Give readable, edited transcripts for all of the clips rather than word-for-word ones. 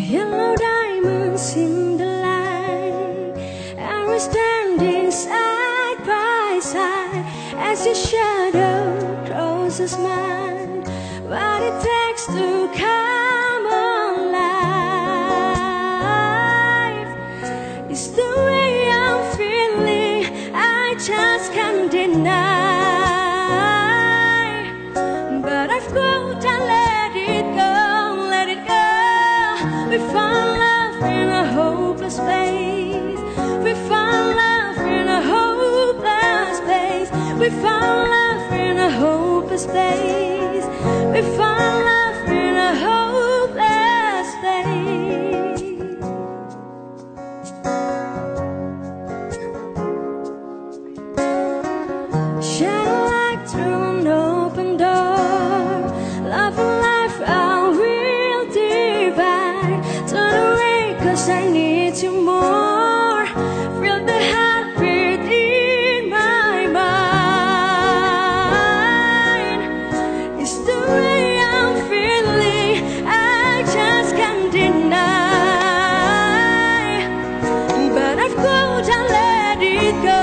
Yellow diamonds in the light, and we're standing side by side as your shadow crosses mine. What it takes to come alive is the way I'm feeling, I just can't deny. But I've got to let it go, let it go. We found love in a hopeless place. We found love in a hopeless place. We found love in a hopeless place. We found love in a hopeless place. Shine a light through an open door. Love and life are real divine. Turn away 'cause I need you more. Feel the heartbeat in my mind. It's the way I'm feeling, I just can't deny. But I've got to let it go.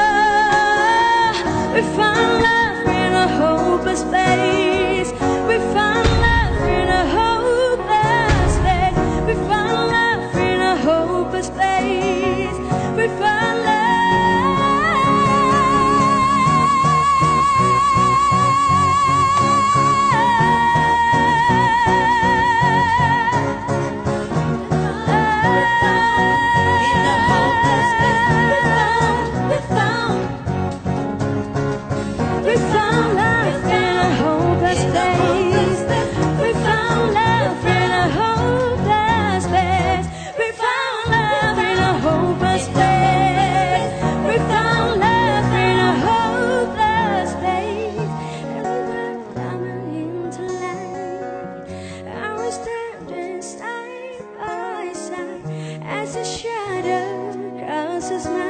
We found love in a hopeless place. We found love in a hopeless place. We found love in a hopeless place. We found love. In a hopeless place. We found love in a hopeless place. We found love in a hopeless place. We found love in a hopeless place. We found love in a hopeless place. And we were coming into light, and we're standing side by side as the shadow crosses my